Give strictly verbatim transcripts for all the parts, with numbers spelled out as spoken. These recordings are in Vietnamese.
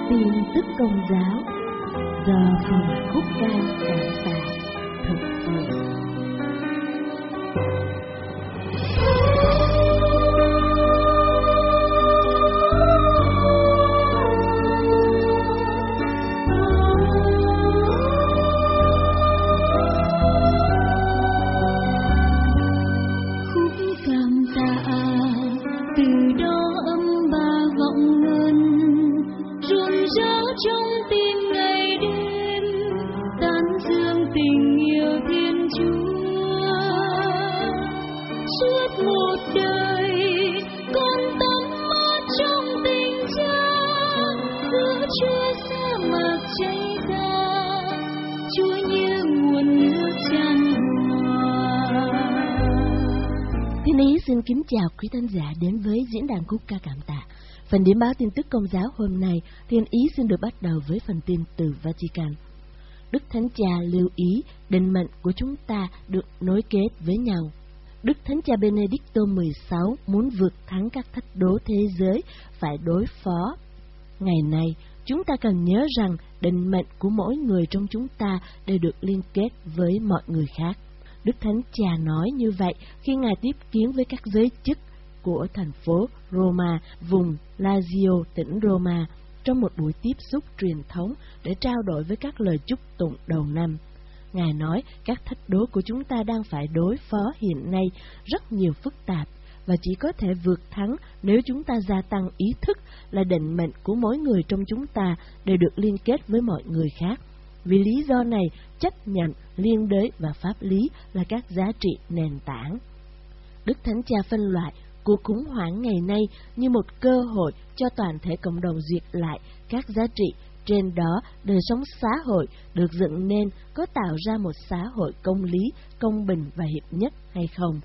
Tin tức Công giáo do phòng Khúc Cang Cảm Tạ thực hiện. Thiên Ý xin kính chào quý khán giả đến với diễn đàn Khúc Ca Cảm Tạ. Phần điểm báo tin tức Công giáo hôm nay, Thiên Ý xin được bắt đầu với phần tin từ Vatican. Đức Thánh Cha lưu ý định mệnh của chúng ta được nối kết với nhau. Đức Thánh Cha Benedicto mười sáu muốn vượt thắng các thách đố thế giới phải đối phó. Ngày nay, chúng ta cần nhớ rằng định mệnh của mỗi người trong chúng ta đều được liên kết với mọi người khác. Đức Thánh Cha nói như vậy khi Ngài tiếp kiến với các giới chức của thành phố Roma, vùng Lazio, tỉnh Roma, trong một buổi tiếp xúc truyền thống để trao đổi với các lời chúc tụng đầu năm. Ngài nói các thách đố của chúng ta đang phải đối phó hiện nay rất nhiều phức tạp và chỉ có thể vượt thắng nếu chúng ta gia tăng ý thức là định mệnh của mỗi người trong chúng ta đều được liên kết với mọi người khác. Vì lý do này, chấp nhận, liên đới và pháp lý là các giá trị nền tảng. Đức Thánh Cha phân loại cuộc khủng hoảng ngày nay như một cơ hội cho toàn thể cộng đồng duyệt lại các giá trị. Trên đó, đời sống xã hội được dựng nên có tạo ra một xã hội công lý, công bình và hiệp nhất hay không?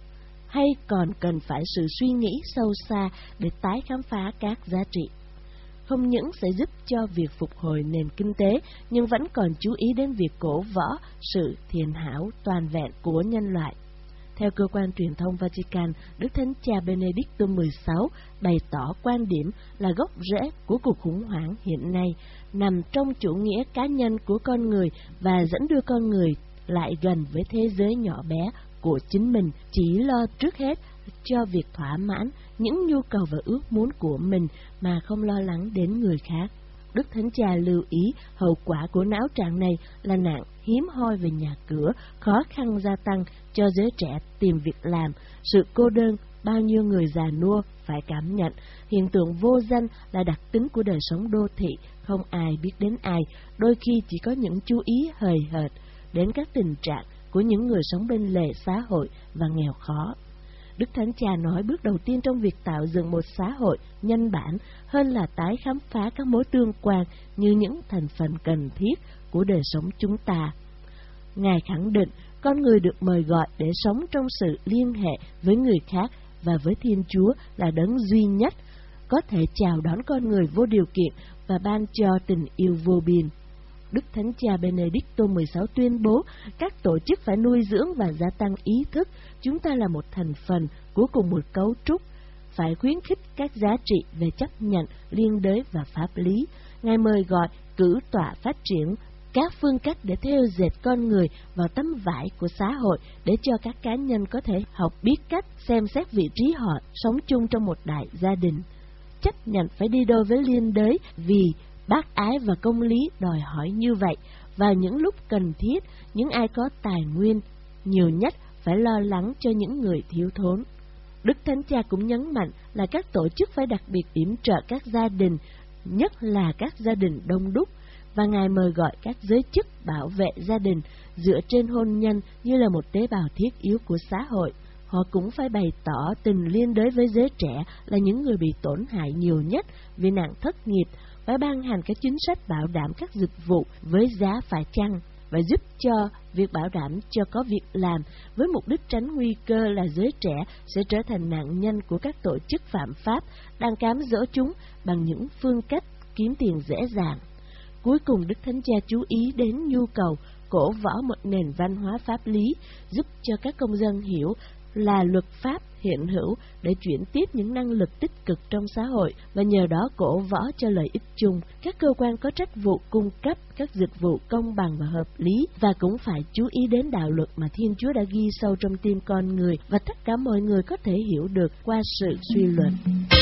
Hay còn cần phải sự suy nghĩ sâu xa để tái khám phá các giá trị? Không những sẽ giúp cho việc phục hồi nền kinh tế, nhưng vẫn còn chú ý đến việc cổ võ sự thiện hảo toàn vẹn của nhân loại. Theo cơ quan truyền thông Vatican, Đức Thánh Cha Benedicto mười sáu bày tỏ quan điểm là gốc rễ của cuộc khủng hoảng hiện nay nằm trong chủ nghĩa cá nhân của con người và dẫn đưa con người lại gần với thế giới nhỏ bé của chính mình, chỉ lo trước hết cho việc thỏa mãn những nhu cầu và ước muốn của mình mà không lo lắng đến người khác. Đức Thánh Cha lưu ý hậu quả của não trạng này là nạn hiếm hoi về nhà cửa, khó khăn gia tăng cho giới trẻ tìm việc làm, sự cô đơn bao nhiêu người già nua phải cảm nhận, hiện tượng vô danh là đặc tính của đời sống đô thị, không ai biết đến ai, đôi khi chỉ có những chú ý hời hợt đến các tình trạng của những người sống bên lề xã hội và nghèo khó. Đức Thánh Cha nói bước đầu tiên trong việc tạo dựng một xã hội nhân bản hơn là tái khám phá các mối tương quan như những thành phần cần thiết của đời sống chúng ta. Ngài khẳng định con người được mời gọi để sống trong sự liên hệ với người khác và với Thiên Chúa là đấng duy nhất, có thể chào đón con người vô điều kiện và ban cho tình yêu vô biên. Đức Thánh Cha Benedicto mười sáu tuyên bố các tổ chức phải nuôi dưỡng và gia tăng ý thức chúng ta là một thành phần của cùng một cấu trúc, phải khuyến khích các giá trị về chấp nhận, liên đới và pháp lý. Ngài mời gọi cử tọa phát triển các phương cách để thêu dệt con người vào tấm vải của xã hội để cho các cá nhân có thể học biết cách xem xét vị trí họ sống chung trong một đại gia đình. Chấp nhận phải đi đôi với liên đới vì bác ái và công lý đòi hỏi như vậy. Vào những lúc cần thiết, những ai có tài nguyên nhiều nhất phải lo lắng cho những người thiếu thốn. Đức Thánh Cha cũng nhấn mạnh là các tổ chức phải đặc biệt yểm trợ các gia đình, nhất là các gia đình đông đúc, và Ngài mời gọi các giới chức bảo vệ gia đình dựa trên hôn nhân như là một tế bào thiết yếu của xã hội. Họ cũng phải bày tỏ tình liên đới với giới trẻ là những người bị tổn hại nhiều nhất vì nạn thất nghiệp, phải ban hành các chính sách bảo đảm các dịch vụ với giá phải chăng và giúp cho việc bảo đảm cho có việc làm với mục đích tránh nguy cơ là giới trẻ sẽ trở thành nạn nhân của các tổ chức phạm pháp đang cám dỗ chúng bằng những phương cách kiếm tiền dễ dàng. Cuối cùng, Đức Thánh Cha chú ý đến nhu cầu cổ võ một nền văn hóa pháp lý giúp cho các công dân hiểu là luật pháp hiện hữu để chuyển tiếp những năng lực tích cực trong xã hội và nhờ đó cổ võ cho lợi ích chung. Các cơ quan có trách vụ cung cấp các dịch vụ công bằng và hợp lý, và cũng phải chú ý đến đạo luật mà Thiên Chúa đã ghi sâu trong tim con người và tất cả mọi người có thể hiểu được qua sự suy luận.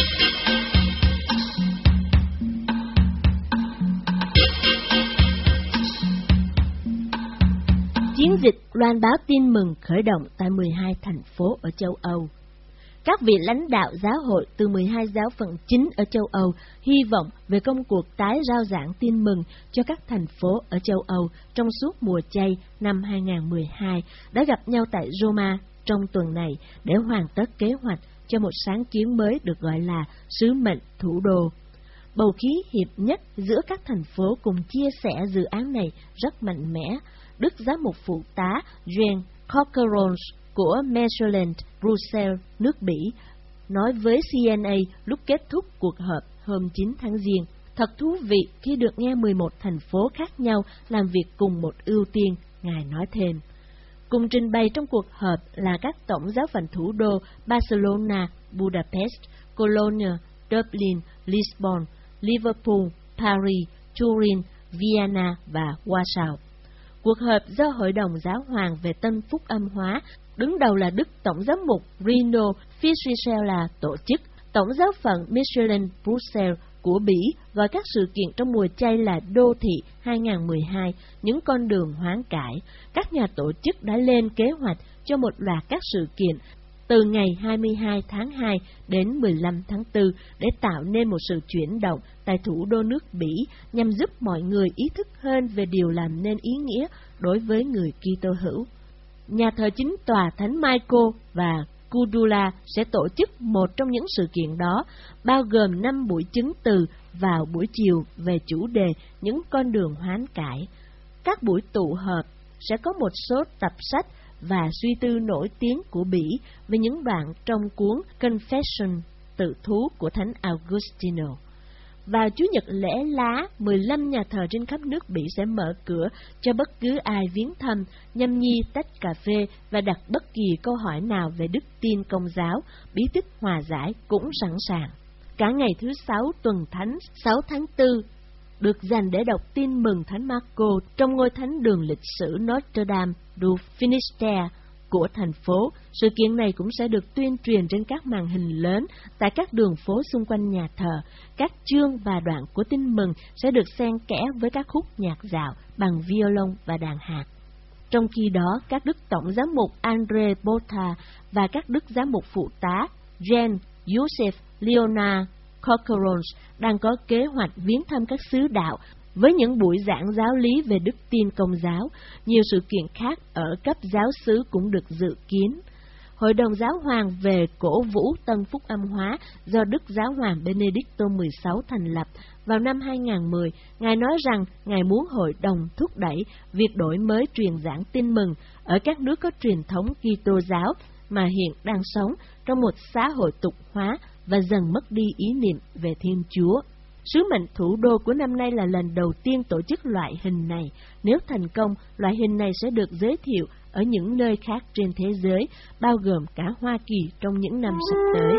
Chiến dịch loan báo tin mừng khởi động tại mười hai thành phố ở châu Âu. Các vị lãnh đạo giáo hội từ mười hai giáo phận chính ở châu Âu hy vọng về công cuộc tái rao giảng tin mừng cho các thành phố ở châu Âu trong suốt mùa chay năm hai nghìn không trăm mười hai đã gặp nhau tại Roma trong tuần này để hoàn tất kế hoạch cho một sáng kiến mới được gọi là sứ mệnh thủ đô. Bầu khí hiệp nhất giữa các thành phố cùng chia sẻ dự án này rất mạnh mẽ. Đức Giám mục Phụ tá Jean Cockerons của Mechelen, Bruxelles, nước Bỉ, nói với xê en a lúc kết thúc cuộc họp hôm chín tháng Giêng. Thật thú vị khi được nghe mười một thành phố khác nhau làm việc cùng một ưu tiên, Ngài nói thêm. Cùng trình bày trong cuộc họp là các tổng giáo phận thủ đô Barcelona, Budapest, Cologne, Dublin, Lisbon, Liverpool, Paris, Turin, Vienna và Warsaw. Cuộc họp do Hội đồng Giáo hoàng về Tân Phúc Âm hóa, đứng đầu là Đức Tổng giám mục Rino Fisichella tổ chức. Tổng giáo phận Mechelen, Bruxelles của Bỉ gọi các sự kiện trong mùa chay là Đô thị hai nghìn không trăm mười hai, những con đường hoán cải. Các nhà tổ chức đã lên kế hoạch cho một loạt các sự kiện từ ngày hai mươi hai tháng hai đến mười lăm tháng tư để tạo nên một sự chuyển động tại thủ đô nước Bỉ nhằm giúp mọi người ý thức hơn về điều làm nên ý nghĩa đối với người Kitô hữu. Nhà thờ chính tòa Thánh Michael và Kudula sẽ tổ chức một trong những sự kiện đó, bao gồm năm buổi chứng từ vào buổi chiều về chủ đề những con đường hoán cải. Các buổi tụ họp sẽ có một số tập sách và suy tư nổi tiếng của Bỉ về những đoạn trong cuốn Confession, tự thú của Thánh Augustino. Vào Chủ nhật lễ lá, mười lăm nhà thờ trên khắp nước Bỉ sẽ mở cửa cho bất cứ ai viếng thăm, nhâm nhi tách cà phê và đặt bất kỳ câu hỏi nào về đức tin Công giáo, bí tích hòa giải cũng sẵn sàng. Cả ngày thứ sáu tuần thánh sáu tháng tư được dành để đọc tin mừng Thánh Marco trong ngôi thánh đường lịch sử Notre Dame du Finistère của thành phố. Sự kiện này cũng sẽ được tuyên truyền trên các màn hình lớn tại các đường phố xung quanh nhà thờ. Các chương và đoạn của tin mừng sẽ được xen kẽ với các khúc nhạc dạo bằng violon và đàn hạt. Trong khi đó, các đức tổng giám mục André Botta và các đức giám mục phụ tá Jean Joseph Leonard Cockerons đang có kế hoạch viếng thăm các xứ đạo với những buổi giảng giáo lý về đức tin Công giáo. Nhiều sự kiện khác ở cấp giáo xứ cũng được dự kiến. Hội đồng Giáo hoàng về cổ vũ Tân Phúc Âm hóa do Đức Giáo hoàng Benedicto mười sáu thành lập vào năm hai nghìn không trăm mười, Ngài nói rằng Ngài muốn hội đồng thúc đẩy việc đổi mới truyền giảng tin mừng ở các nước có truyền thống Kitô giáo mà hiện đang sống trong một xã hội tục hóa và dần mất đi ý niệm về Thiên Chúa. Sứ mệnh thủ đô của năm nay là lần đầu tiên tổ chức loại hình này. Nếu thành công, loại hình này sẽ được giới thiệu ở những nơi khác trên thế giới, bao gồm cả Hoa Kỳ trong những năm sắp tới.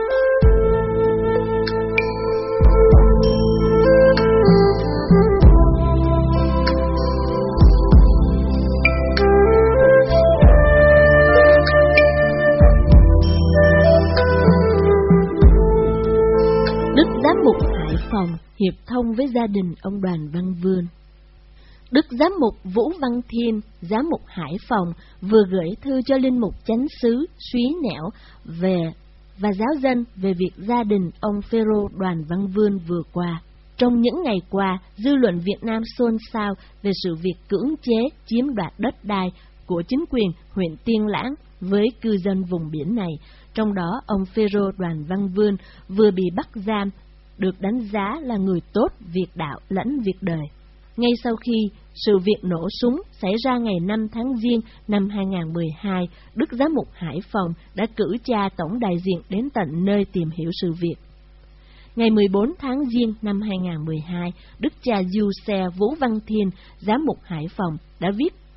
Đức Giám mục Hải Phòng hiệp thông với gia đình ông Đoàn Văn Vươn. Đức Giám mục Vũ Văn Thiên, Giám mục Hải Phòng, vừa gửi thư cho Linh mục Chánh xứ Súy Nẻo về và giáo dân về việc gia đình ông Phêrô Đoàn Văn Vươn vừa qua. Trong những ngày qua, dư luận Việt Nam xôn xao về sự việc cưỡng chế chiếm đoạt đất đai của chính quyền huyện Tiên Lãng với cư dân vùng biển này. Trong đó, ông Phêrô Đoàn Văn Vươn vừa bị bắt giam, được đánh giá là người tốt việc đạo lẫn việc đời. Ngay sau khi sự việc nổ súng xảy ra ngày năm tháng Giêng năm hai nghìn không trăm mười hai, Đức Giám mục Hải Phòng đã cử cha tổng đại diện đến tận nơi tìm hiểu sự việc. Ngày mười bốn tháng Giêng năm hai nghìn không trăm mười hai, Đức cha Du Xe Vũ Văn Thiên, Giám mục Hải Phòng, đã viết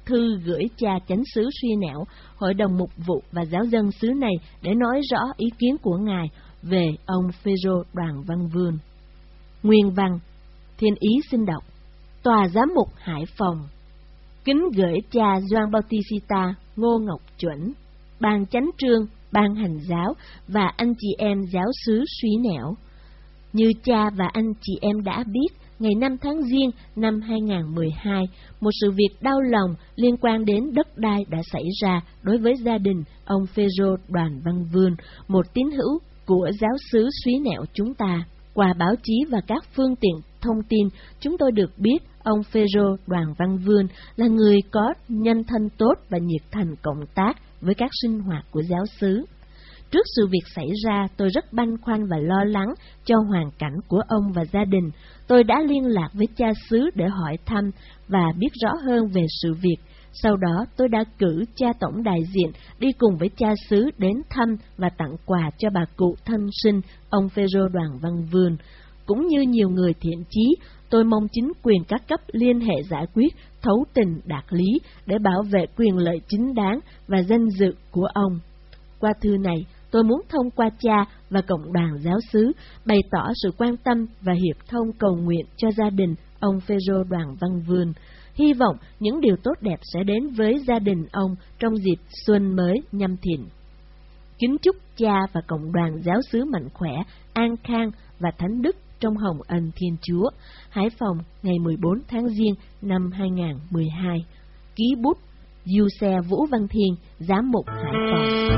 thư gửi cha chánh xứ suy nẻo, hội đồng mục vụ và giáo dân xứ này để nói rõ ý kiến của ngài về ông Phêrô Đoàn Văn Vươn. Nguyên văn, Thiên Ý xin đọc. Tòa giám mục Hải Phòng kính gửi cha Gioan Bautista Ngô Ngọc Chuẩn, ban chánh trương, ban hành giáo và anh chị em giáo xứ suy nẻo. Như cha và anh chị em đã biết, ngày năm tháng Giêng năm hai nghìn không trăm mười hai, một sự việc đau lòng liên quan đến đất đai đã xảy ra đối với gia đình ông Phêrô Đoàn Văn Vươn, một tín hữu của giáo xứ suy nẻo chúng ta. Qua báo chí và các phương tiện thông tin, chúng tôi được biết ông Phêrô Đoàn Văn Vươn là người có nhân thân tốt và nhiệt thành cộng tác với các sinh hoạt của giáo xứ. Trước sự việc xảy ra, tôi rất băn khoăn và lo lắng cho hoàn cảnh của ông và gia đình. Tôi đã liên lạc với cha xứ để hỏi thăm và biết rõ hơn về sự việc. Sau đó, tôi đã cử cha tổng đại diện đi cùng với cha xứ đến thăm và tặng quà cho bà cụ thân sinh ông Phêrô Đoàn Văn Vươn. Cũng như nhiều người thiện chí, tôi mong chính quyền các cấp liên hệ giải quyết thấu tình đạt lý để bảo vệ quyền lợi chính đáng và danh dự của ông. Qua thư này, tôi muốn thông qua cha và cộng đoàn giáo xứ bày tỏ sự quan tâm và hiệp thông cầu nguyện cho gia đình ông Phêrô Đoàn Văn Vươn. Hy vọng những điều tốt đẹp sẽ đến với gia đình ông trong dịp xuân mới Nhâm Thìn. Kính chúc cha và cộng đoàn giáo xứ mạnh khỏe, an khang và thánh đức trong hồng ân Thiên Chúa. Hải Phòng, ngày mười bốn tháng Giêng năm hai nghìn không trăm mười hai. Ký bút Du Xe Vũ Văn Thiên, giám mục Hải Phòng.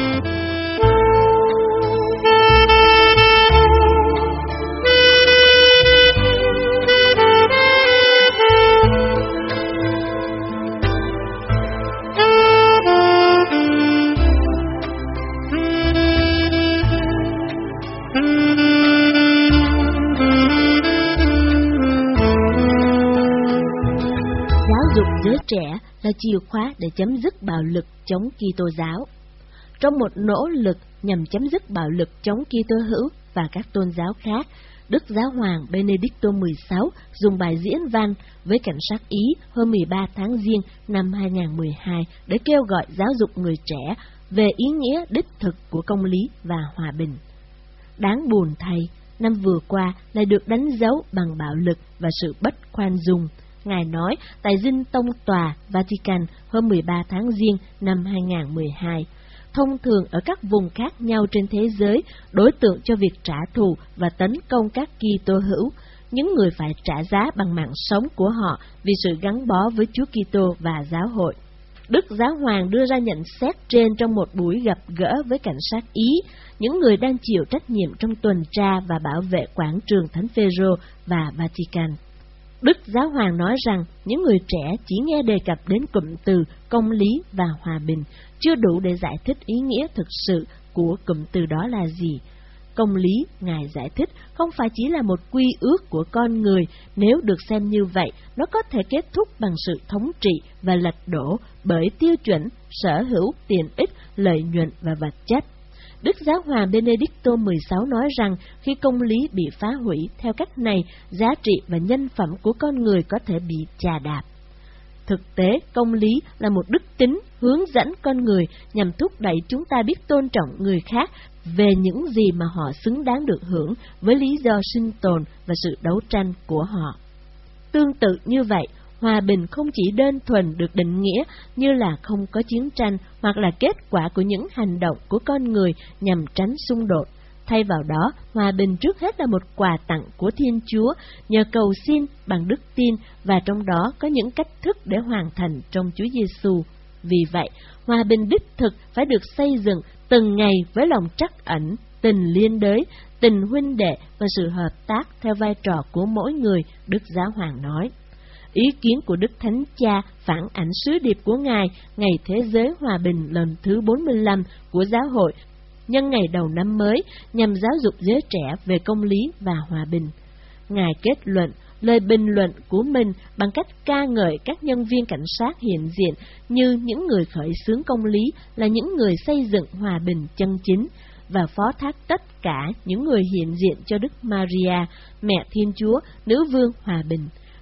Giới trẻ là chìa khóa để chấm dứt bạo lực chống Kitô giáo. Trong một nỗ lực nhằm chấm dứt bạo lực chống Kitô hữu và các tôn giáo khác, Đức Giáo hoàng Benedicto mười sáu dùng bài diễn văn với cảnh sát Ý hôm mười ba tháng Giêng năm hai nghìn không trăm mười hai để kêu gọi giáo dục người trẻ về ý nghĩa đích thực của công lý và hòa bình. Đáng buồn thay, năm vừa qua lại được đánh dấu bằng bạo lực và sự bất khoan dung. Ngài nói tại Dinh Tông Tòa Vatican hôm mười ba tháng Giêng năm hai nghìn không trăm mười hai, thông thường ở các vùng khác nhau trên thế giới, đối tượng cho việc trả thù và tấn công các Kitô hữu, những người phải trả giá bằng mạng sống của họ vì sự gắn bó với Chúa Kitô và giáo hội. Đức Giáo hoàng đưa ra nhận xét trên trong một buổi gặp gỡ với cảnh sát Ý, những người đang chịu trách nhiệm trong tuần tra và bảo vệ quảng trường Thánh Phêrô và Vatican. Đức Giáo hoàng nói rằng những người trẻ chỉ nghe đề cập đến cụm từ công lý và hòa bình, chưa đủ để giải thích ý nghĩa thực sự của cụm từ đó là gì. Công lý, Ngài giải thích, không phải chỉ là một quy ước của con người. Nếu được xem như vậy, nó có thể kết thúc bằng sự thống trị và lật đổ bởi tiêu chuẩn, sở hữu, tiền ích, lợi nhuận và vật chất. Đức Giáo hoàng Benedicto mười sáu nói rằng khi công lý bị phá hủy theo cách này, giá trị và nhân phẩm của con người có thể bị chà đạp. Thực tế, công lý là một đức tính hướng dẫn con người nhằm thúc đẩy chúng ta biết tôn trọng người khác về những gì mà họ xứng đáng được hưởng với lý do sinh tồn và sự đấu tranh của họ. Tương tự như vậy, hòa bình không chỉ đơn thuần được định nghĩa như là không có chiến tranh hoặc là kết quả của những hành động của con người nhằm tránh xung đột. Thay vào đó, hòa bình trước hết là một quà tặng của Thiên Chúa nhờ cầu xin bằng đức tin, và trong đó có những cách thức để hoàn thành trong Chúa Giêsu. Vì vậy, hòa bình đích thực phải được xây dựng từng ngày với lòng trắc ẩn, tình liên đới, tình huynh đệ và sự hợp tác theo vai trò của mỗi người, Đức Giáo hoàng nói. Ý kiến của Đức Thánh Cha phản ảnh sứ điệp của Ngài Ngày Thế giới Hòa bình lần thứ bốn mươi lăm của Giáo hội nhân ngày đầu năm mới nhằm giáo dục giới trẻ về công lý và hòa bình. Ngài kết luận lời bình luận của mình bằng cách ca ngợi các nhân viên cảnh sát hiện diện như những người khởi xướng công lý, là những người xây dựng hòa bình chân chính, và phó thác tất cả những người hiện diện cho Đức Maria, Mẹ Thiên Chúa, Nữ vương hòa bình.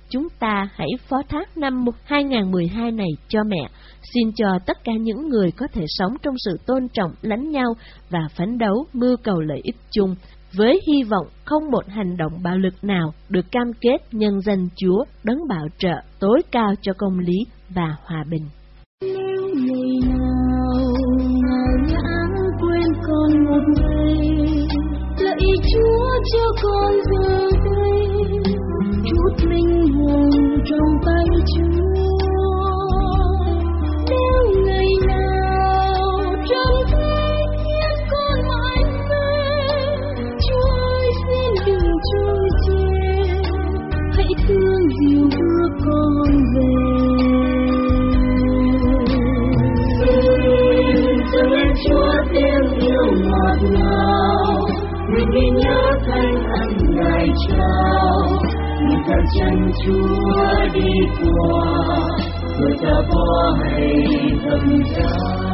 chúng ta hãy phó thác năm hai nghìn không trăm mười hai này cho mẹ. Xin cho tất cả những người có thể sống trong sự tôn trọng lẫn nhau và phấn đấu mưu cầu lợi ích chung, với hy vọng không một hành động bạo lực nào được cam kết nhân danh Chúa đấng bảo trợ tối cao cho công lý và hòa bình. Nếu ngày nào ngài lãng quên con một ngày, lạy Chúa cho con giờ đây chút linh hồn trong tay Chúa. Nếu ngày nào trần thế khiến con mãi mê, Chúa ơi xin đừng trôi chê, hãy thương dìu bước con về. Dâng lên Chúa tiếng yêu ngọt ngào, nguyện ghi nhớ thanh ân Ngài trao. Nguyện theo chân Chúa đi qua, người ta bỏ hay thầm giá.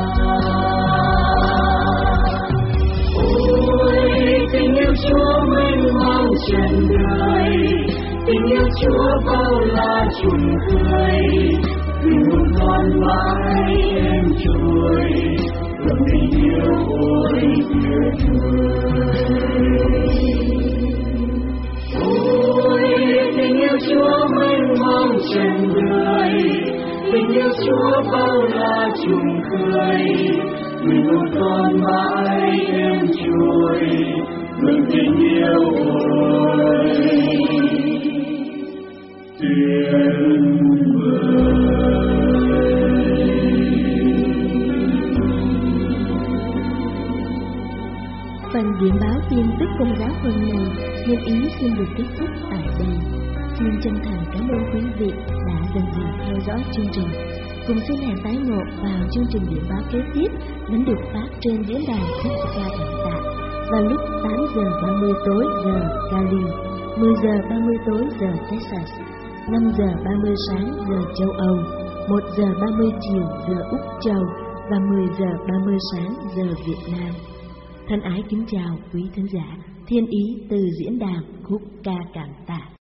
Ôi tình yêu Chúa mênh mông trần đời, tình yêu Chúa bao la trùng khơi, tình hồn con mãi em trôi, lòng tình yêu ôi tuyệt vời. Ôi tình yêu Chúa mênh mông trần đời, tình yêu Chúa bao la trùng khơi, tình hồn con mãi em trôi, lòng tình yêu ôi tuyệt vời. Phần điểm báo tin tức Công giáo hôm nay nhân ý xin được kết thúc tại đây. Xin chân thành cảm ơn quý vị đã dần dần theo dõi chương trình. Cùng xin hẹn tái ngộ vào chương trình điểm báo kế tiếp vẫn được phát trên diễn đàn Khúc Ca Cảm Tạ vào lúc tám giờ ba mươi tối giờ Cali, mười giờ ba mươi tối giờ Texas, năm giờ ba mươi sáng giờ châu Âu, một giờ ba mươi chiều giờ Úc Châu và mười giờ ba mươi sáng giờ Việt Nam. Thân ái kính chào quý thính giả, thiên ý từ diễn đàn Khúc Ca Cảm Tạ.